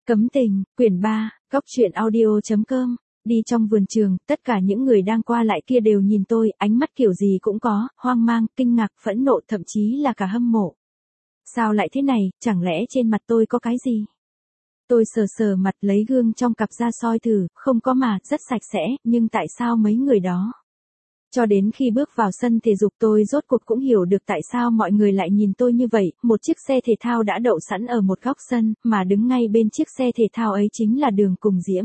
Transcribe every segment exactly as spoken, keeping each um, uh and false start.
Cấm tình, quyển ba, góc truyện audio chấm com. Đi trong vườn trường, tất cả những người đang qua lại kia đều nhìn tôi, ánh mắt kiểu gì cũng có, hoang mang, kinh ngạc, phẫn nộ, thậm chí là cả hâm mộ. Sao lại thế này, chẳng lẽ trên mặt tôi có cái gì? Tôi sờ sờ mặt lấy gương trong cặp ra soi thử, không có mà, rất sạch sẽ, nhưng tại sao mấy người đó? Cho đến khi bước vào sân thể dục tôi rốt cuộc cũng hiểu được tại sao mọi người lại nhìn tôi như vậy, một chiếc xe thể thao đã đậu sẵn ở một góc sân, mà đứng ngay bên chiếc xe thể thao ấy chính là Đường Cùng Diễm.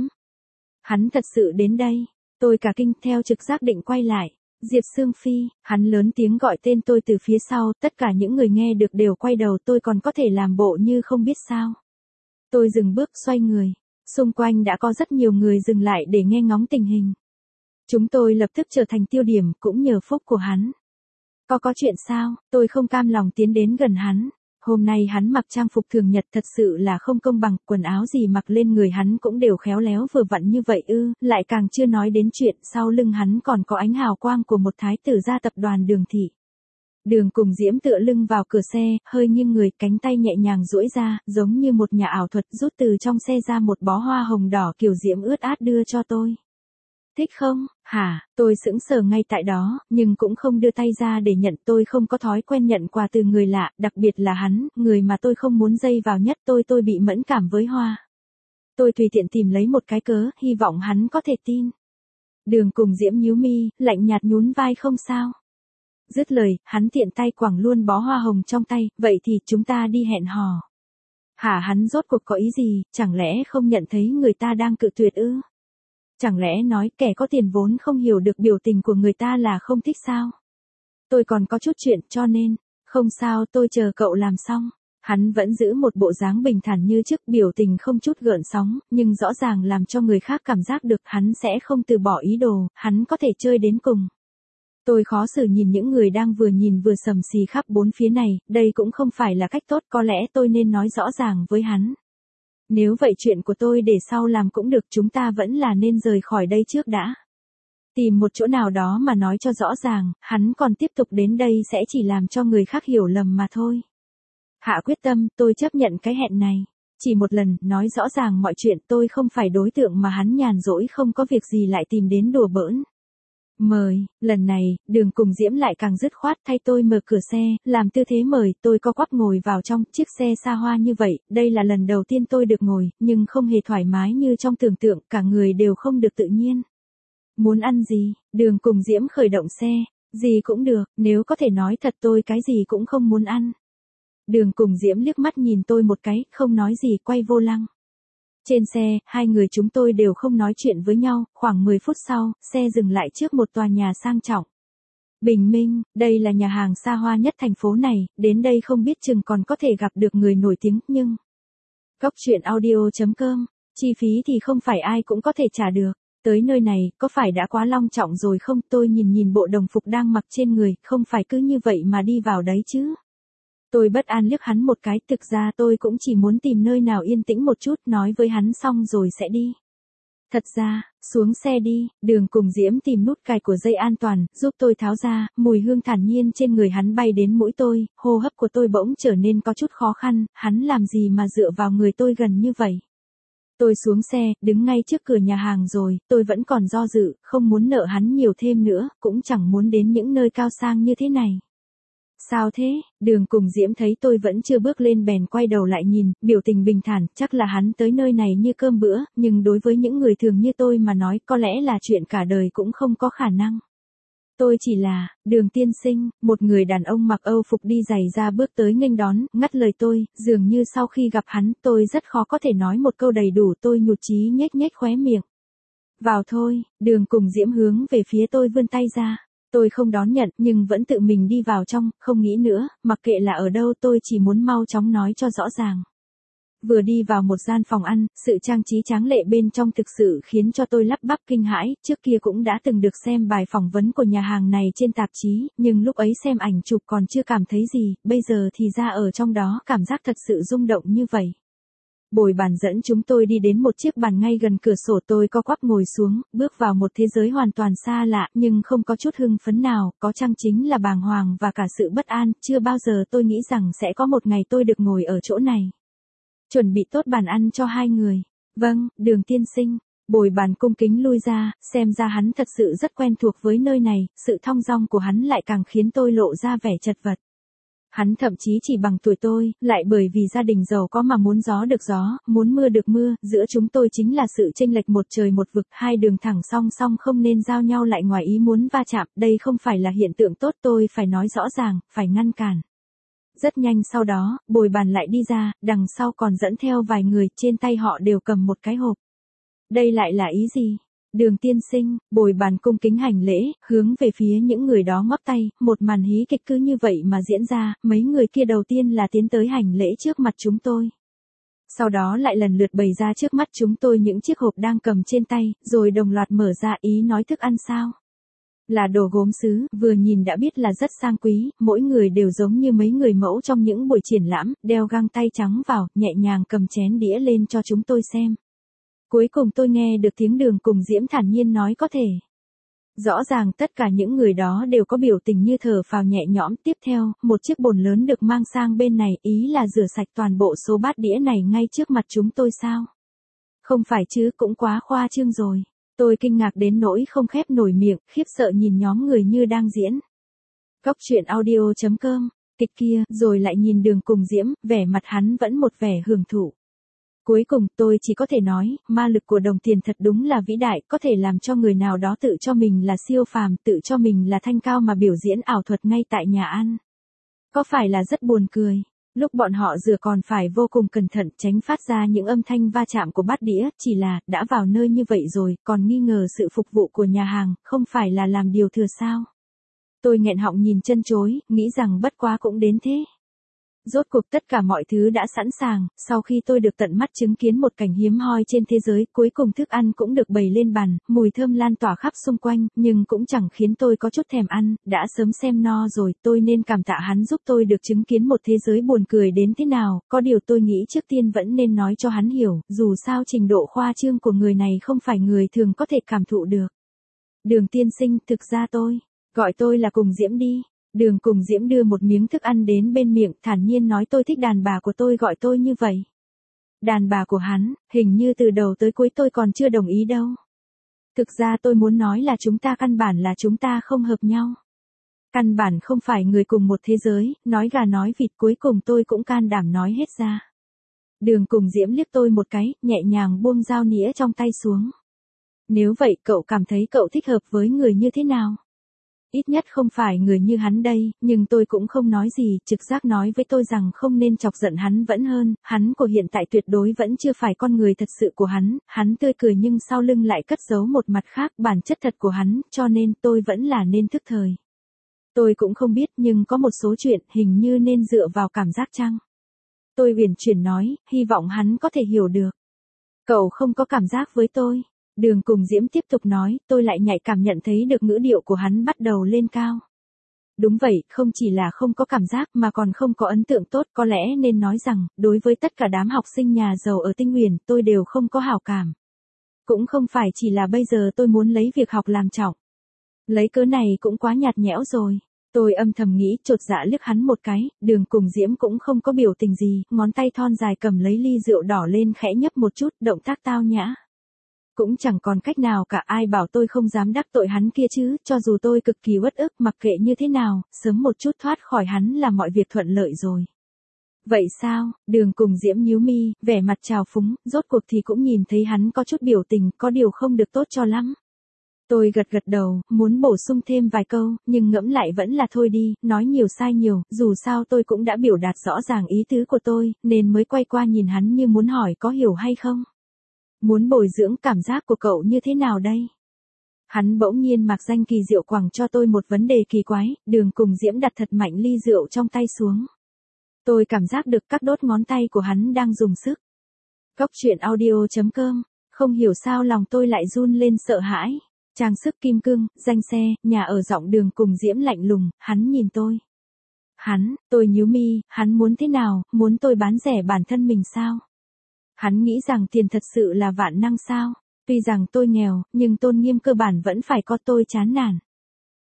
Hắn thật sự đến đây, tôi cả kinh theo trực giác định quay lại. Diệp Sương Phi, hắn lớn tiếng gọi tên tôi từ phía sau, tất cả những người nghe được đều quay đầu, tôi còn có thể làm bộ như không biết sao. Tôi dừng bước xoay người, xung quanh đã có rất nhiều người dừng lại để nghe ngóng tình hình. Chúng tôi lập tức trở thành tiêu điểm, cũng nhờ phúc của hắn. Có có chuyện sao, tôi không cam lòng tiến đến gần hắn. Hôm nay hắn mặc trang phục thường nhật thật sự là không công bằng, quần áo gì mặc lên người hắn cũng đều khéo léo vừa vặn như vậy ư, lại càng chưa nói đến chuyện sau lưng hắn còn có ánh hào quang của một thái tử gia tập đoàn Đường thị. Đường Cùng Diễm tựa lưng vào cửa xe, hơi nghiêng người, cánh tay nhẹ nhàng duỗi ra, giống như một nhà ảo thuật rút từ trong xe ra một bó hoa hồng đỏ kiểu diễm ướt át đưa cho tôi. Thích không, hả, tôi sững sờ ngay tại đó, nhưng cũng không đưa tay ra để nhận, tôi không có thói quen nhận quà từ người lạ, đặc biệt là hắn, người mà tôi không muốn dây vào nhất, tôi tôi bị mẫn cảm với hoa. Tôi tùy tiện tìm lấy một cái cớ, hy vọng hắn có thể tin. Đường Cùng Diễm nhíu mi, lạnh nhạt nhún vai không sao. Dứt lời, hắn tiện tay quẳng luôn bó hoa hồng trong tay, vậy thì chúng ta đi hẹn hò. Hả, hắn rốt cuộc có ý gì, chẳng lẽ không nhận thấy người ta đang cự tuyệt ư? Chẳng lẽ nói kẻ có tiền vốn không hiểu được biểu tình của người ta là không thích sao? Tôi còn có chút chuyện cho nên, không sao, tôi chờ cậu làm xong. Hắn vẫn giữ một bộ dáng bình thản như trước, biểu tình không chút gợn sóng, nhưng rõ ràng làm cho người khác cảm giác được hắn sẽ không từ bỏ ý đồ, hắn có thể chơi đến cùng. Tôi khó xử nhìn những người đang vừa nhìn vừa sầm xì khắp bốn phía này, đây cũng không phải là cách tốt, có lẽ tôi nên nói rõ ràng với hắn. Nếu vậy chuyện của tôi để sau làm cũng được, chúng ta vẫn là nên rời khỏi đây trước đã. Tìm một chỗ nào đó mà nói cho rõ ràng, hắn còn tiếp tục đến đây sẽ chỉ làm cho người khác hiểu lầm mà thôi. Hạ quyết tâm, tôi chấp nhận cái hẹn này. Chỉ một lần, nói rõ ràng mọi chuyện, tôi không phải đối tượng mà hắn nhàn rỗi không có việc gì lại tìm đến đùa bỡn. Mời, lần này, Đường Cùng Diễm lại càng dứt khoát thay tôi mở cửa xe, làm tư thế mời, tôi co quắp ngồi vào trong chiếc xe xa hoa như vậy, đây là lần đầu tiên tôi được ngồi, nhưng không hề thoải mái như trong tưởng tượng, cả người đều không được tự nhiên. Muốn ăn gì? Đường Cùng Diễm khởi động xe, gì cũng được, nếu có thể nói thật tôi cái gì cũng không muốn ăn. Đường Cùng Diễm liếc mắt nhìn tôi một cái, không nói gì, quay vô lăng. Trên xe, hai người chúng tôi đều không nói chuyện với nhau, khoảng mười phút sau, xe dừng lại trước một tòa nhà sang trọng. Bình minh, đây là nhà hàng xa hoa nhất thành phố này, đến đây không biết chừng còn có thể gặp được người nổi tiếng, nhưng... Góc truyện audio chấm com, chi phí thì không phải ai cũng có thể trả được. Tới nơi này, có phải đã quá long trọng rồi không? Tôi nhìn nhìn bộ đồng phục đang mặc trên người, không phải cứ như vậy mà đi vào đấy chứ. Tôi bất an liếc hắn một cái, thực ra tôi cũng chỉ muốn tìm nơi nào yên tĩnh một chút, nói với hắn xong rồi sẽ đi. Thật ra, xuống xe đi, Đường Cùng Diễm tìm nút cài của dây an toàn, giúp tôi tháo ra, mùi hương thản nhiên trên người hắn bay đến mũi tôi, hô hấp của tôi bỗng trở nên có chút khó khăn, hắn làm gì mà dựa vào người tôi gần như vậy. Tôi xuống xe, đứng ngay trước cửa nhà hàng rồi, tôi vẫn còn do dự, không muốn nợ hắn nhiều thêm nữa, cũng chẳng muốn đến những nơi cao sang như thế này. Sao thế? Đường Cùng Diễm thấy tôi vẫn chưa bước lên bèn quay đầu lại nhìn, biểu tình bình thản, chắc là hắn tới nơi này như cơm bữa, nhưng đối với những người thường như tôi mà nói có lẽ là chuyện cả đời cũng không có khả năng. Tôi chỉ là, Đường tiên sinh, một người đàn ông mặc Âu phục đi giày ra bước tới nghênh đón, ngắt lời tôi, dường như sau khi gặp hắn tôi rất khó có thể nói một câu đầy đủ, tôi nhụt chí nhếch nhếch khóe miệng. Vào thôi, Đường Cùng Diễm hướng về phía tôi vươn tay ra. Tôi không đón nhận nhưng vẫn tự mình đi vào trong, không nghĩ nữa, mặc kệ là ở đâu tôi chỉ muốn mau chóng nói cho rõ ràng. Vừa đi vào một gian phòng ăn, sự trang trí tráng lệ bên trong thực sự khiến cho tôi lắp bắp kinh hãi, trước kia cũng đã từng được xem bài phỏng vấn của nhà hàng này trên tạp chí, nhưng lúc ấy xem ảnh chụp còn chưa cảm thấy gì, bây giờ thì ra ở trong đó cảm giác thật sự rung động như vậy. Bồi bàn dẫn chúng tôi đi đến một chiếc bàn ngay gần cửa sổ, tôi co quắp ngồi xuống, bước vào một thế giới hoàn toàn xa lạ, nhưng không có chút hưng phấn nào, có chăng chính là bàng hoàng và cả sự bất an, chưa bao giờ tôi nghĩ rằng sẽ có một ngày tôi được ngồi ở chỗ này. Chuẩn bị tốt bàn ăn cho hai người. Vâng, Đường tiên sinh. Bồi bàn cung kính lui ra, xem ra hắn thật sự rất quen thuộc với nơi này, sự thong dong của hắn lại càng khiến tôi lộ ra vẻ chật vật. Hắn thậm chí chỉ bằng tuổi tôi, lại bởi vì gia đình giàu có mà muốn gió được gió, muốn mưa được mưa, giữa chúng tôi chính là sự chênh lệch một trời một vực, hai đường thẳng song song không nên giao nhau lại ngoài ý muốn va chạm, đây không phải là hiện tượng tốt, tôi phải nói rõ ràng, phải ngăn cản. Rất nhanh sau đó, bồi bàn lại đi ra, đằng sau còn dẫn theo vài người, trên tay họ đều cầm một cái hộp. Đây lại là ý gì? Đường tiên sinh, bồi bàn cung kính hành lễ, hướng về phía những người đó ngoắc tay, một màn hí kịch cứ như vậy mà diễn ra, mấy người kia đầu tiên là tiến tới hành lễ trước mặt chúng tôi. Sau đó lại lần lượt bày ra trước mắt chúng tôi những chiếc hộp đang cầm trên tay, rồi đồng loạt mở ra ý nói thức ăn sao? Là đồ gốm sứ, vừa nhìn đã biết là rất sang quý, mỗi người đều giống như mấy người mẫu trong những buổi triển lãm, đeo găng tay trắng vào, nhẹ nhàng cầm chén đĩa lên cho chúng tôi xem. Cuối cùng tôi nghe được tiếng Đường cùng Diễm thản nhiên nói có thể. Rõ ràng tất cả những người đó đều có biểu tình như thở phào nhẹ nhõm. Tiếp theo, một chiếc bồn lớn được mang sang bên này, ý là rửa sạch toàn bộ số bát đĩa này ngay trước mặt chúng tôi sao? Không phải chứ, cũng quá khoa trương rồi. Tôi kinh ngạc đến nỗi không khép nổi miệng, khiếp sợ nhìn nhóm người như đang diễn. Cóc truyện audio chấm com, kịch kia, rồi lại nhìn Đường cùng Diễm, vẻ mặt hắn vẫn một vẻ hưởng thụ. Cuối cùng, tôi chỉ có thể nói, ma lực của đồng tiền thật đúng là vĩ đại, có thể làm cho người nào đó tự cho mình là siêu phàm, tự cho mình là thanh cao mà biểu diễn ảo thuật ngay tại nhà ăn. Có phải là rất buồn cười? Lúc bọn họ rửa còn phải vô cùng cẩn thận tránh phát ra những âm thanh va chạm của bát đĩa, chỉ là, đã vào nơi như vậy rồi, còn nghi ngờ sự phục vụ của nhà hàng, không phải là làm điều thừa sao? Tôi nghẹn họng nhìn chân chối, nghĩ rằng bất quá cũng đến thế. Rốt cuộc tất cả mọi thứ đã sẵn sàng, sau khi tôi được tận mắt chứng kiến một cảnh hiếm hoi trên thế giới, cuối cùng thức ăn cũng được bày lên bàn, mùi thơm lan tỏa khắp xung quanh, nhưng cũng chẳng khiến tôi có chút thèm ăn, đã sớm xem no rồi, tôi nên cảm tạ hắn giúp tôi được chứng kiến một thế giới buồn cười đến thế nào, có điều tôi nghĩ trước tiên vẫn nên nói cho hắn hiểu, dù sao trình độ khoa trương của người này không phải người thường có thể cảm thụ được. Đường tiên sinh, thực ra tôi, gọi tôi là Cùng Diễm đi. Đường cùng Diễm đưa một miếng thức ăn đến bên miệng, thản nhiên nói tôi thích đàn bà của tôi gọi tôi như vậy. Đàn bà của hắn, hình như từ đầu tới cuối tôi còn chưa đồng ý đâu. Thực ra tôi muốn nói là chúng ta căn bản là chúng ta không hợp nhau. Căn bản không phải người cùng một thế giới, nói gà nói vịt, cuối cùng tôi cũng can đảm nói hết ra. Đường cùng Diễm liếc tôi một cái, nhẹ nhàng buông dao nĩa trong tay xuống. Nếu vậy cậu cảm thấy cậu thích hợp với người như thế nào? Ít nhất không phải người như hắn đây, nhưng tôi cũng không nói gì, trực giác nói với tôi rằng không nên chọc giận hắn vẫn hơn, hắn của hiện tại tuyệt đối vẫn chưa phải con người thật sự của hắn, hắn tươi cười nhưng sau lưng lại cất giấu một mặt khác, bản chất thật của hắn, cho nên tôi vẫn là nên thức thời. Tôi cũng không biết nhưng có một số chuyện hình như nên dựa vào cảm giác chăng? Tôi uyển chuyển nói, hy vọng hắn có thể hiểu được. Cậu không có cảm giác với tôi. Đường cùng Diễm tiếp tục nói, tôi lại nhạy cảm nhận thấy được ngữ điệu của hắn bắt đầu lên cao. Đúng vậy, không chỉ là không có cảm giác mà còn không có ấn tượng tốt, có lẽ nên nói rằng, đối với tất cả đám học sinh nhà giàu ở Tinh Huyền, tôi đều không có hảo cảm. Cũng không phải chỉ là bây giờ tôi muốn lấy việc học làm trọng. Lấy cớ này cũng quá nhạt nhẽo rồi. Tôi âm thầm nghĩ, chột dạ liếc hắn một cái, Đường cùng Diễm cũng không có biểu tình gì, ngón tay thon dài cầm lấy ly rượu đỏ lên khẽ nhấp một chút, động tác tao nhã. Cũng chẳng còn cách nào cả, ai bảo tôi không dám đắc tội hắn kia chứ, cho dù tôi cực kỳ uất ức, mặc kệ như thế nào, sớm một chút thoát khỏi hắn là mọi việc thuận lợi rồi. Vậy sao? Đường cùng Diễm nhíu mi, vẻ mặt trào phúng, rốt cuộc thì cũng nhìn thấy hắn có chút biểu tình, có điều không được tốt cho lắm. Tôi gật gật đầu, muốn bổ sung thêm vài câu, nhưng ngẫm lại vẫn là thôi đi, nói nhiều sai nhiều, dù sao tôi cũng đã biểu đạt rõ ràng ý tứ của tôi, nên mới quay qua nhìn hắn như muốn hỏi có hiểu hay không. Muốn bồi dưỡng cảm giác của cậu như thế nào đây? Hắn bỗng nhiên mặc danh kỳ diệu quẳng cho tôi một vấn đề kỳ quái, Đường cùng Diễm đặt thật mạnh ly rượu trong tay xuống. Tôi cảm giác được các đốt ngón tay của hắn đang dùng sức. Cóc truyện audio chấm com, không hiểu sao lòng tôi lại run lên sợ hãi. Trang sức kim cương, danh xe, nhà ở giọng Đường cùng Diễm lạnh lùng, hắn nhìn tôi. Hắn, tôi nhíu mi, hắn muốn thế nào, muốn tôi bán rẻ bản thân mình sao? Hắn nghĩ rằng tiền thật sự là vạn năng sao? Tuy rằng tôi nghèo, nhưng tôn nghiêm cơ bản vẫn phải có, tôi chán nản.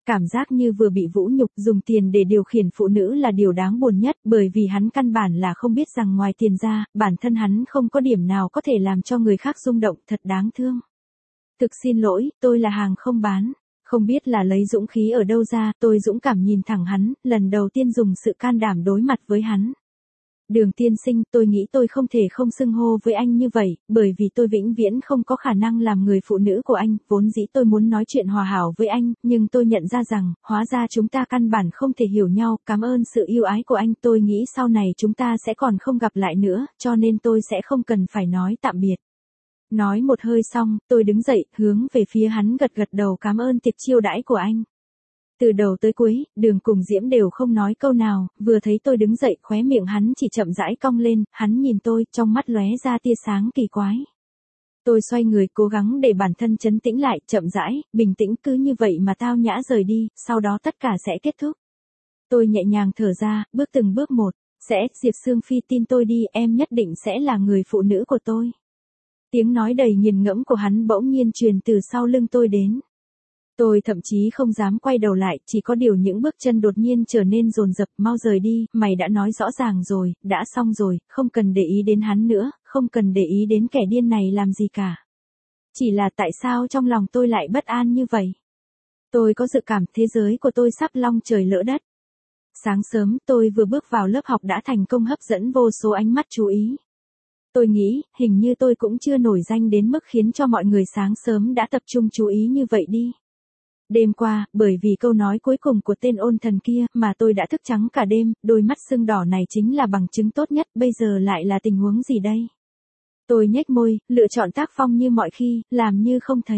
Cảm giác như vừa bị vũ nhục, dùng tiền để điều khiển phụ nữ là điều đáng buồn nhất, bởi vì hắn căn bản là không biết rằng ngoài tiền ra, bản thân hắn không có điểm nào có thể làm cho người khác rung động, thật đáng thương. Thực xin lỗi, tôi là hàng không bán. Không biết là lấy dũng khí ở đâu ra, tôi dũng cảm nhìn thẳng hắn, lần đầu tiên dùng sự can đảm đối mặt với hắn. Đường tiên sinh, tôi nghĩ tôi không thể không xưng hô với anh như vậy, bởi vì tôi vĩnh viễn không có khả năng làm người phụ nữ của anh, vốn dĩ tôi muốn nói chuyện hòa hảo với anh, nhưng tôi nhận ra rằng, hóa ra chúng ta căn bản không thể hiểu nhau, cảm ơn sự yêu ái của anh, tôi nghĩ sau này chúng ta sẽ còn không gặp lại nữa, cho nên tôi sẽ không cần phải nói tạm biệt. Nói một hơi xong, tôi đứng dậy, hướng về phía hắn gật gật đầu cảm ơn tiệc chiêu đãi của anh. Từ đầu tới cuối, Đường cùng Diễm đều không nói câu nào, vừa thấy tôi đứng dậy, khóe miệng hắn chỉ chậm rãi cong lên, hắn nhìn tôi, trong mắt lóe ra tia sáng kỳ quái. Tôi xoay người cố gắng để bản thân trấn tĩnh lại, chậm rãi, bình tĩnh cứ như vậy mà tao nhã rời đi, sau đó tất cả sẽ kết thúc. Tôi nhẹ nhàng thở ra, bước từng bước một, sẽ, Diệp Sương Phi tin tôi đi, em nhất định sẽ là người phụ nữ của tôi. Tiếng nói đầy nghiền ngẫm của hắn bỗng nhiên truyền từ sau lưng tôi đến. Tôi thậm chí không dám quay đầu lại, chỉ có điều những bước chân đột nhiên trở nên dồn dập, mau rời đi, mày đã nói rõ ràng rồi, đã xong rồi, không cần để ý đến hắn nữa, không cần để ý đến kẻ điên này làm gì cả. Chỉ là tại sao trong lòng tôi lại bất an như vậy? Tôi có dự cảm thế giới của tôi sắp long trời lỡ đất. Sáng sớm, tôi vừa bước vào lớp học đã thành công hấp dẫn vô số ánh mắt chú ý. Tôi nghĩ, hình như tôi cũng chưa nổi danh đến mức khiến cho mọi người sáng sớm đã tập trung chú ý như vậy đi. Đêm qua, bởi vì câu nói cuối cùng của tên ôn thần kia mà tôi đã thức trắng cả đêm, đôi mắt sưng đỏ này chính là bằng chứng tốt nhất, bây giờ lại là tình huống gì đây? Tôi nhếch môi, lựa chọn tác phong như mọi khi, làm như không thấy.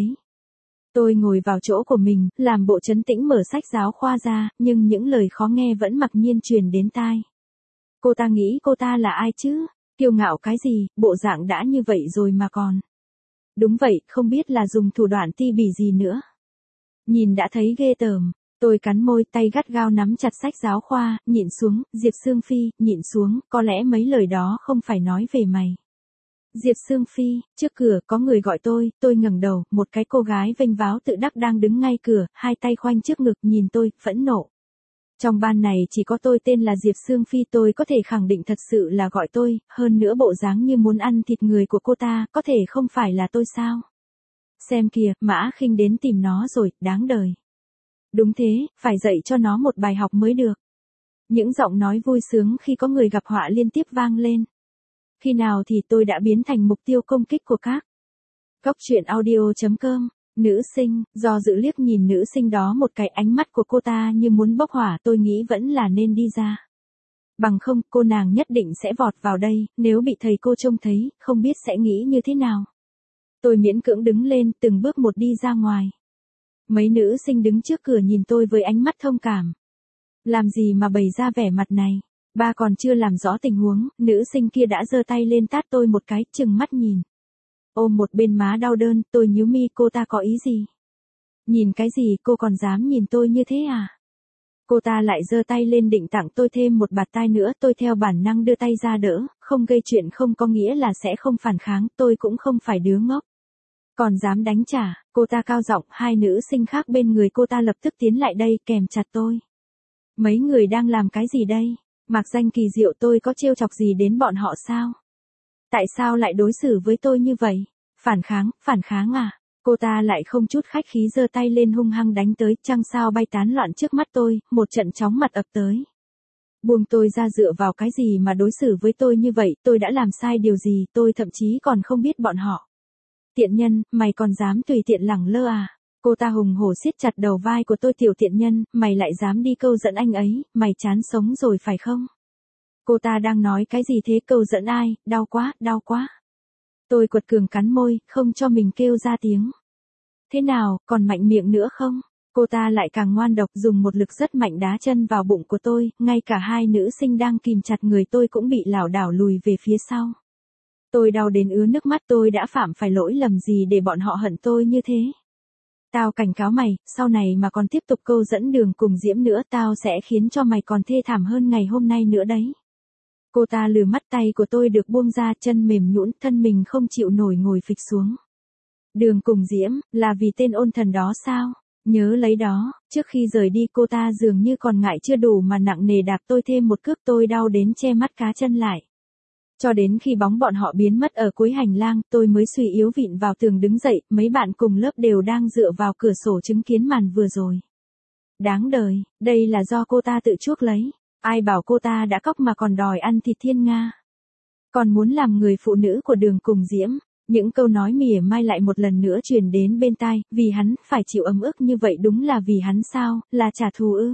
Tôi ngồi vào chỗ của mình, làm bộ trấn tĩnh mở sách giáo khoa ra, nhưng những lời khó nghe vẫn mặc nhiên truyền đến tai. Cô ta nghĩ cô ta là ai chứ? Kiêu ngạo cái gì, bộ dạng đã như vậy rồi mà còn. Đúng vậy, không biết là dùng thủ đoạn ti bỉ gì nữa. Nhìn đã thấy ghê tởm, tôi cắn môi, tay gắt gao nắm chặt sách giáo khoa, nhịn xuống, Diệp Sương Phi, nhịn xuống, có lẽ mấy lời đó không phải nói về mày. Diệp Sương Phi, trước cửa có người gọi tôi, tôi ngẩng đầu, một cái cô gái vênh váo tự đắc đang đứng ngay cửa, hai tay khoanh trước ngực nhìn tôi, phẫn nộ. Trong ban này chỉ có tôi tên là Diệp Sương Phi, tôi có thể khẳng định thật sự là gọi tôi, hơn nữa bộ dáng như muốn ăn thịt người của cô ta, có thể không phải là tôi sao? Xem kìa, Mã Khinh đến tìm nó rồi, đáng đời. Đúng thế, phải dạy cho nó một bài học mới được. Những giọng nói vui sướng khi có người gặp họa liên tiếp vang lên. Khi nào thì tôi đã biến thành mục tiêu công kích của các Cóc truyện audio chấm com. Nữ sinh, do dự liếc nhìn nữ sinh đó một cái, ánh mắt của cô ta như muốn bốc hỏa, tôi nghĩ vẫn là nên đi ra. Bằng không, cô nàng nhất định sẽ vọt vào đây, nếu bị thầy cô trông thấy, không biết sẽ nghĩ như thế nào. Tôi miễn cưỡng đứng lên, từng bước một đi ra ngoài. Mấy nữ sinh đứng trước cửa nhìn tôi với ánh mắt thông cảm. Làm gì mà bày ra vẻ mặt này? Ba còn chưa làm rõ tình huống, nữ sinh kia đã giơ tay lên tát tôi một cái, chừng mắt nhìn. Ôm một bên má đau đớn, tôi nhíu mi, cô ta có ý gì? Nhìn cái gì, cô còn dám nhìn tôi như thế à? Cô ta lại giơ tay lên định tặng tôi thêm một bạt tai nữa, tôi theo bản năng đưa tay ra đỡ, không gây chuyện không có nghĩa là sẽ không phản kháng, tôi cũng không phải đứa ngốc. Còn dám đánh trả, cô ta cao giọng, hai nữ sinh khác bên người cô ta lập tức tiến lại đây kèm chặt tôi. Mấy người đang làm cái gì đây? Mạc danh kỳ diệu, tôi có trêu chọc gì đến bọn họ sao? Tại sao lại đối xử với tôi như vậy? Phản kháng, phản kháng à? Cô ta lại không chút khách khí giơ tay lên hung hăng đánh tới, trăng sao bay tán loạn trước mắt tôi, một trận chóng mặt ập tới. Buông tôi ra, dựa vào cái gì mà đối xử với tôi như vậy, tôi đã làm sai điều gì, tôi thậm chí còn không biết bọn họ. Tiện nhân, mày còn dám tùy tiện lẳng lơ à? Cô ta hùng hổ siết chặt đầu vai của tôi, tiểu tiện nhân, mày lại dám đi câu dẫn anh ấy, mày chán sống rồi phải không? Cô ta đang nói cái gì thế, câu dẫn ai, đau quá, đau quá. Tôi quật cường cắn môi, không cho mình kêu ra tiếng. Thế nào, còn mạnh miệng nữa không? Cô ta lại càng ngoan độc, dùng một lực rất mạnh đá chân vào bụng của tôi, ngay cả hai nữ sinh đang kìm chặt người tôi cũng bị lảo đảo lùi về phía sau. Tôi đau đến ứa nước mắt, tôi đã phạm phải lỗi lầm gì để bọn họ hận tôi như thế? Tao cảnh cáo mày, sau này mà còn tiếp tục câu dẫn Đường cùng Diễm nữa, tao sẽ khiến cho mày còn thê thảm hơn ngày hôm nay nữa đấy. Cô ta lừa mắt, tay của tôi được buông ra, chân mềm nhũn, thân mình không chịu nổi ngồi phịch xuống. Đường cùng Diễm, là vì tên ôn thần đó sao? Nhớ lấy đó, trước khi rời đi cô ta dường như còn ngại chưa đủ mà nặng nề đạp tôi thêm một cước, tôi đau đến che mắt cá chân lại. Cho đến khi bóng bọn họ biến mất ở cuối hành lang, tôi mới suy yếu vịn vào tường đứng dậy, mấy bạn cùng lớp đều đang dựa vào cửa sổ chứng kiến màn vừa rồi. Đáng đời, đây là do cô ta tự chuốc lấy. Ai bảo cô ta đã cóc mà còn đòi ăn thịt thiên nga. Còn muốn làm người phụ nữ của Đường cùng Diễm. Những câu nói mỉa mai lại một lần nữa truyền đến bên tai, vì hắn, phải chịu ấm ức như vậy đúng là vì hắn sao, là trả thù ư.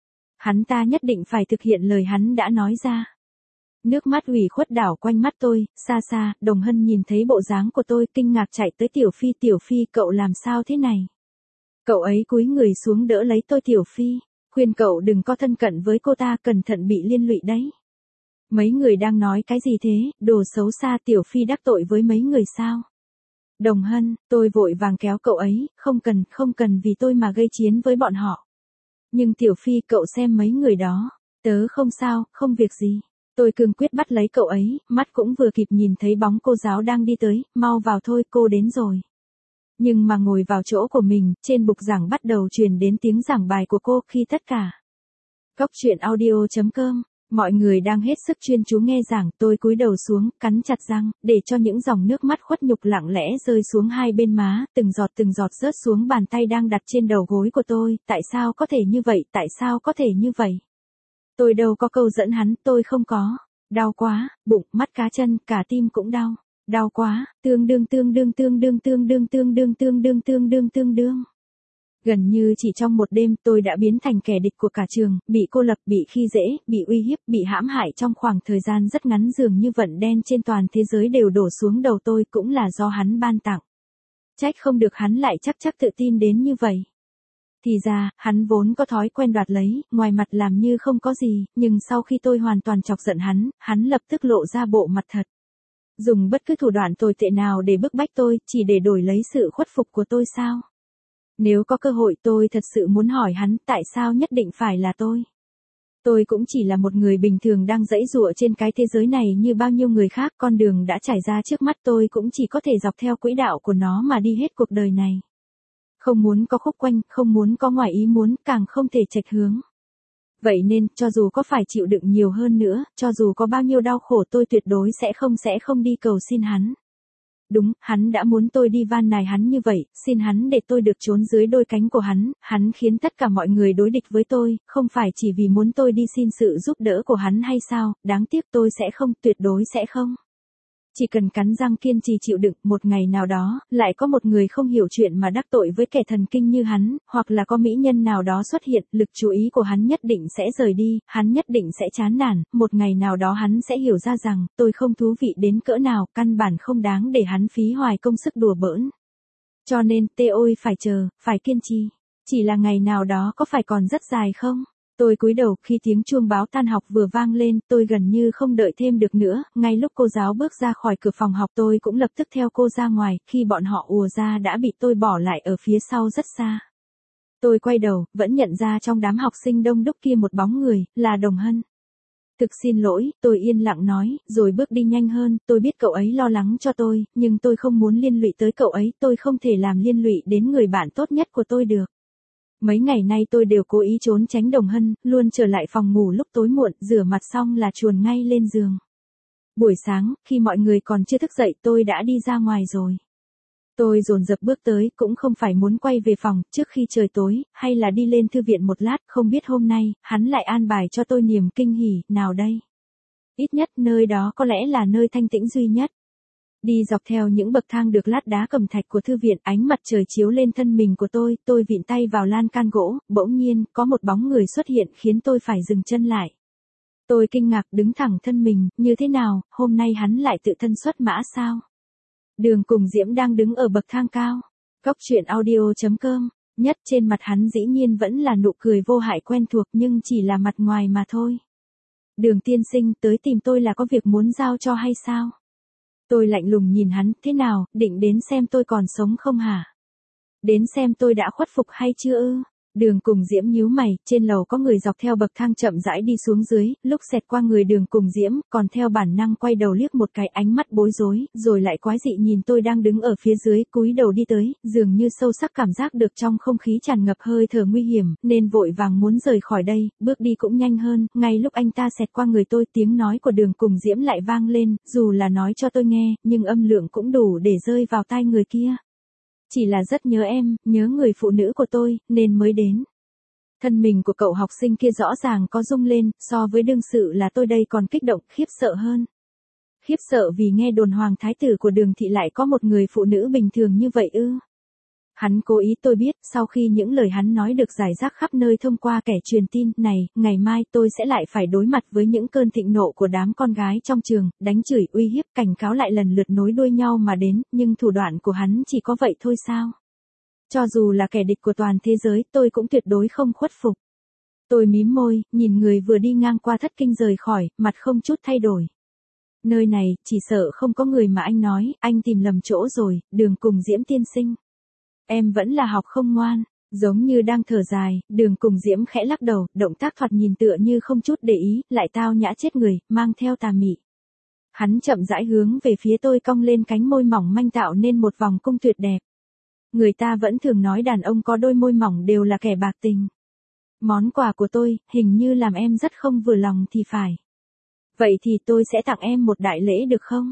Hắn ta nhất định phải thực hiện lời hắn đã nói ra. Nước mắt ủy khuất đảo quanh mắt tôi, xa xa, Đồng Hân nhìn thấy bộ dáng của tôi kinh ngạc chạy tới Tiểu Phi. Tiểu Phi cậu làm sao thế này? Cậu ấy cúi người xuống đỡ lấy tôi. Tiểu Phi, khuyên cậu đừng có thân cận với cô ta, cẩn thận bị liên lụy đấy. Mấy người đang nói cái gì thế, đồ xấu xa. Tiểu Phi đắc tội với mấy người sao? Đồng Hân, tôi vội vàng kéo cậu ấy, không cần, không cần vì tôi mà gây chiến với bọn họ. Nhưng Tiểu Phi cậu xem mấy người đó, tớ không sao, không việc gì. Tôi cương quyết bắt lấy cậu ấy, mắt cũng vừa kịp nhìn thấy bóng cô giáo đang đi tới, mau vào thôi, cô đến rồi. Nhưng mà ngồi vào chỗ của mình, trên bục giảng bắt đầu truyền đến tiếng giảng bài của cô. Khi tất cả Góc truyện audio chấm com, mọi người đang hết sức chuyên chú nghe giảng, tôi cúi đầu xuống, cắn chặt răng, để cho những dòng nước mắt khuất nhục lặng lẽ rơi xuống hai bên má, từng giọt từng giọt rớt xuống bàn tay đang đặt trên đầu gối của tôi. Tại sao có thể như vậy, tại sao có thể như vậy? Tôi đâu có câu dẫn hắn, tôi không có. Đau quá, bụng, mắt cá chân, cả tim cũng đau. Đau quá, tương đương tương đương tương đương tương đương tương đương tương đương tương đương tương đương. Gần như chỉ trong một đêm, tôi đã biến thành kẻ địch của cả trường, bị cô lập, bị khi dễ, bị uy hiếp, bị hãm hại trong khoảng thời gian rất ngắn, dường như vận đen trên toàn thế giới đều đổ xuống đầu tôi, cũng là do hắn ban tặng. Trách không được hắn lại chắc chắc tự tin đến như vậy. Thì ra, hắn vốn có thói quen đoạt lấy, ngoài mặt làm như không có gì, nhưng sau khi tôi hoàn toàn chọc giận hắn, hắn lập tức lộ ra bộ mặt thật. Dùng bất cứ thủ đoạn tồi tệ nào để bức bách tôi, chỉ để đổi lấy sự khuất phục của tôi sao? Nếu có cơ hội tôi thật sự muốn hỏi hắn, tại sao nhất định phải là tôi? Tôi cũng chỉ là một người bình thường đang giãy giụa trên cái thế giới này như bao nhiêu người khác, con đường đã trải ra trước mắt tôi cũng chỉ có thể dọc theo quỹ đạo của nó mà đi hết cuộc đời này. Không muốn có khúc quanh, không muốn có ngoài ý muốn, càng không thể chệch hướng. Vậy nên, cho dù có phải chịu đựng nhiều hơn nữa, cho dù có bao nhiêu đau khổ, tôi tuyệt đối sẽ không sẽ không đi cầu xin hắn. Đúng, hắn đã muốn tôi đi van nài hắn như vậy, xin hắn để tôi được trốn dưới đôi cánh của hắn, hắn khiến tất cả mọi người đối địch với tôi, không phải chỉ vì muốn tôi đi xin sự giúp đỡ của hắn hay sao? Đáng tiếc tôi sẽ không, tuyệt đối sẽ không. Chỉ cần cắn răng kiên trì chịu đựng, một ngày nào đó, lại có một người không hiểu chuyện mà đắc tội với kẻ thần kinh như hắn, hoặc là có mỹ nhân nào đó xuất hiện, lực chú ý của hắn nhất định sẽ rời đi, hắn nhất định sẽ chán nản, một ngày nào đó hắn sẽ hiểu ra rằng, tôi không thú vị đến cỡ nào, căn bản không đáng để hắn phí hoài công sức đùa bỡn. Cho nên, tê ôi phải chờ, phải kiên trì. Chỉ là ngày nào đó có phải còn rất dài không? Tôi cúi đầu, khi tiếng chuông báo tan học vừa vang lên, tôi gần như không đợi thêm được nữa, ngay lúc cô giáo bước ra khỏi cửa phòng học tôi cũng lập tức theo cô ra ngoài, khi bọn họ ùa ra đã bị tôi bỏ lại ở phía sau rất xa. Tôi quay đầu, vẫn nhận ra trong đám học sinh đông đúc kia một bóng người, là Đồng Hân. Thực xin lỗi, tôi yên lặng nói, rồi bước đi nhanh hơn, tôi biết cậu ấy lo lắng cho tôi, nhưng tôi không muốn liên lụy tới cậu ấy, tôi không thể làm liên lụy đến người bạn tốt nhất của tôi được. Mấy ngày nay tôi đều cố ý trốn tránh Đồng Hân, luôn trở lại phòng ngủ lúc tối muộn, rửa mặt xong là chuồn ngay lên giường. Buổi sáng, khi mọi người còn chưa thức dậy tôi đã đi ra ngoài rồi. Tôi dồn dập bước tới, cũng không phải muốn quay về phòng, trước khi trời tối, hay là đi lên thư viện một lát, không biết hôm nay, hắn lại an bài cho tôi niềm kinh hỉ, nào đây? Ít nhất nơi đó có lẽ là nơi thanh tĩnh duy nhất. Đi dọc theo những bậc thang được lát đá cẩm thạch của thư viện, ánh mặt trời chiếu lên thân mình của tôi, tôi vịn tay vào lan can gỗ, bỗng nhiên, có một bóng người xuất hiện khiến tôi phải dừng chân lại. Tôi kinh ngạc đứng thẳng thân mình, như thế nào, hôm nay hắn lại tự thân xuất mã sao? Đường cùng Diễm đang đứng ở bậc thang cao. Góc truyện audio chấm com, nhất trên mặt hắn dĩ nhiên vẫn là nụ cười vô hại quen thuộc nhưng chỉ là mặt ngoài mà thôi. Đường tiên sinh tới tìm tôi là có việc muốn giao cho hay sao? Tôi lạnh lùng nhìn hắn, thế nào, định đến xem tôi còn sống không hả? Đến xem tôi đã khuất phục hay chưa ư? Đường Cùng Diễm nhíu mày, trên lầu có người dọc theo bậc thang chậm rãi đi xuống dưới, lúc xẹt qua người Đường Cùng Diễm, còn theo bản năng quay đầu liếc một cái, ánh mắt bối rối, rồi lại quái dị nhìn tôi đang đứng ở phía dưới, cúi đầu đi tới, dường như sâu sắc cảm giác được trong không khí tràn ngập hơi thở nguy hiểm, nên vội vàng muốn rời khỏi đây, bước đi cũng nhanh hơn, ngay lúc anh ta xẹt qua người tôi, tiếng nói của Đường Cùng Diễm lại vang lên, dù là nói cho tôi nghe, nhưng âm lượng cũng đủ để rơi vào tai người kia. Chỉ là rất nhớ em, nhớ người phụ nữ của tôi, nên mới đến. Thân mình của cậu học sinh kia rõ ràng có rung lên, so với đương sự là tôi đây còn kích động, khiếp sợ hơn. Khiếp sợ vì nghe đồn hoàng thái tử của Đường thị lại có một người phụ nữ bình thường như vậy ư. Hắn cố ý tôi biết, sau khi những lời hắn nói được rải rác khắp nơi thông qua kẻ truyền tin, này, ngày mai tôi sẽ lại phải đối mặt với những cơn thịnh nộ của đám con gái trong trường, đánh chửi uy hiếp, cảnh cáo lại lần lượt nối đuôi nhau mà đến, nhưng thủ đoạn của hắn chỉ có vậy thôi sao? Cho dù là kẻ địch của toàn thế giới, tôi cũng tuyệt đối không khuất phục. Tôi mím môi, nhìn người vừa đi ngang qua thất kinh rời khỏi, mặt không chút thay đổi. Nơi này, chỉ sợ không có người mà anh nói, anh tìm lầm chỗ rồi, Đường Cùng Diễm tiên sinh. Em vẫn là học không ngoan, giống như đang thở dài, Đường Cùng Diễm khẽ lắc đầu, động tác thoạt nhìn tựa như không chút để ý, lại tao nhã chết người, mang theo tà mị. Hắn chậm rãi hướng về phía tôi, cong lên cánh môi mỏng manh tạo nên một vòng cung tuyệt đẹp. Người ta vẫn thường nói đàn ông có đôi môi mỏng đều là kẻ bạc tình. Món quà của tôi, hình như làm em rất không vừa lòng thì phải. Vậy thì tôi sẽ tặng em một đại lễ được không?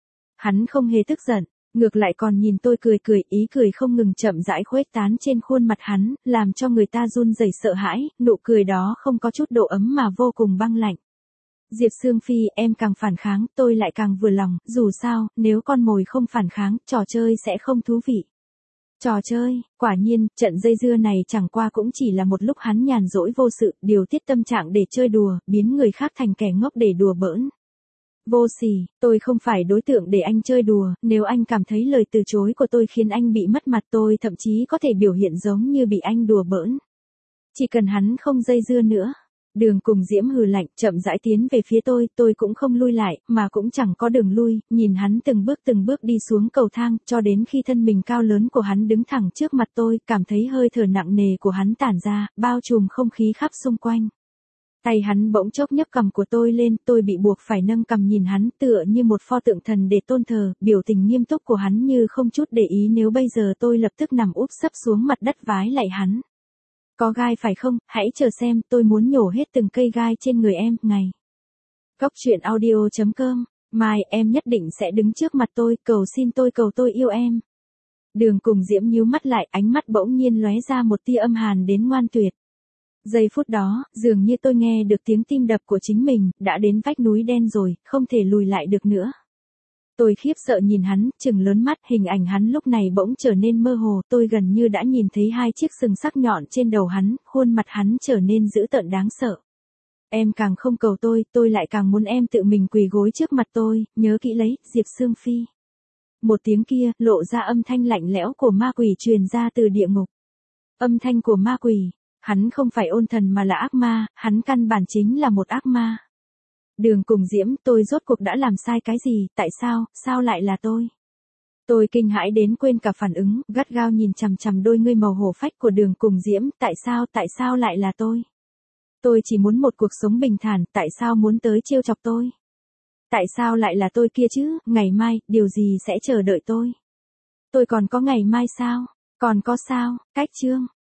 Hắn không hề tức giận, ngược lại còn nhìn tôi cười cười, ý cười không ngừng chậm rãi khuếch tán trên khuôn mặt hắn, làm cho người ta run rẩy sợ hãi, nụ cười đó không có chút độ ấm mà vô cùng băng lạnh. Diệp Sương Phi, em càng phản kháng, tôi lại càng vừa lòng, dù sao, nếu con mồi không phản kháng, trò chơi sẽ không thú vị. Trò chơi, quả nhiên, trận dây dưa này chẳng qua cũng chỉ là một lúc hắn nhàn rỗi vô sự, điều tiết tâm trạng để chơi đùa, biến người khác thành kẻ ngốc để đùa bỡn. Vô sỉ, tôi không phải đối tượng để anh chơi đùa, nếu anh cảm thấy lời từ chối của tôi khiến anh bị mất mặt, tôi thậm chí có thể biểu hiện giống như bị anh đùa bỡn. Chỉ cần hắn không dây dưa nữa. Đường Cùng Diễm hừ lạnh, chậm rãi tiến về phía tôi, tôi cũng không lui lại, mà cũng chẳng có đường lui, nhìn hắn từng bước từng bước đi xuống cầu thang, cho đến khi thân mình cao lớn của hắn đứng thẳng trước mặt tôi, cảm thấy hơi thở nặng nề của hắn tản ra, bao trùm không khí khắp xung quanh. Tay hắn bỗng chốc nhấc cằm của tôi lên, tôi bị buộc phải nâng cằm nhìn hắn, tựa như một pho tượng thần để tôn thờ, biểu tình nghiêm túc của hắn như không chút để ý nếu bây giờ tôi lập tức nằm úp sấp xuống mặt đất vái lạy hắn. Có gai phải không, hãy chờ xem, tôi muốn nhổ hết từng cây gai trên người em, ngày. Góc truyện audio chấm com, mai em nhất định sẽ đứng trước mặt tôi, cầu xin tôi cầu tôi yêu em. Đường Cùng Diễm nhíu mắt lại, ánh mắt bỗng nhiên lóe ra một tia âm hàn đến ngoan tuyệt. Giây phút đó, dường như tôi nghe được tiếng tim đập của chính mình, đã đến vách núi đen rồi, không thể lùi lại được nữa. Tôi khiếp sợ nhìn hắn, trừng lớn mắt, hình ảnh hắn lúc này bỗng trở nên mơ hồ, tôi gần như đã nhìn thấy hai chiếc sừng sắc nhọn trên đầu hắn, khuôn mặt hắn trở nên dữ tợn đáng sợ. Em càng không cầu tôi, tôi lại càng muốn em tự mình quỳ gối trước mặt tôi, nhớ kỹ lấy, Diệp Sương Phi. Một tiếng kia, lộ ra âm thanh lạnh lẽo của ma quỷ truyền ra từ địa ngục. Âm thanh của ma quỷ, hắn không phải ôn thần mà là ác ma, hắn căn bản chính là một ác ma. Đường Cùng Diễm, tôi rốt cuộc đã làm sai cái gì, tại sao, sao lại là tôi? Tôi kinh hãi đến quên cả phản ứng, gắt gao nhìn chằm chằm đôi ngươi màu hổ phách của Đường Cùng Diễm, tại sao, tại sao lại là tôi? Tôi chỉ muốn một cuộc sống bình thản, tại sao muốn tới trêu chọc tôi? Tại sao lại là tôi kia chứ, ngày mai, điều gì sẽ chờ đợi tôi? Tôi còn có ngày mai sao? Còn có sao, cách chương.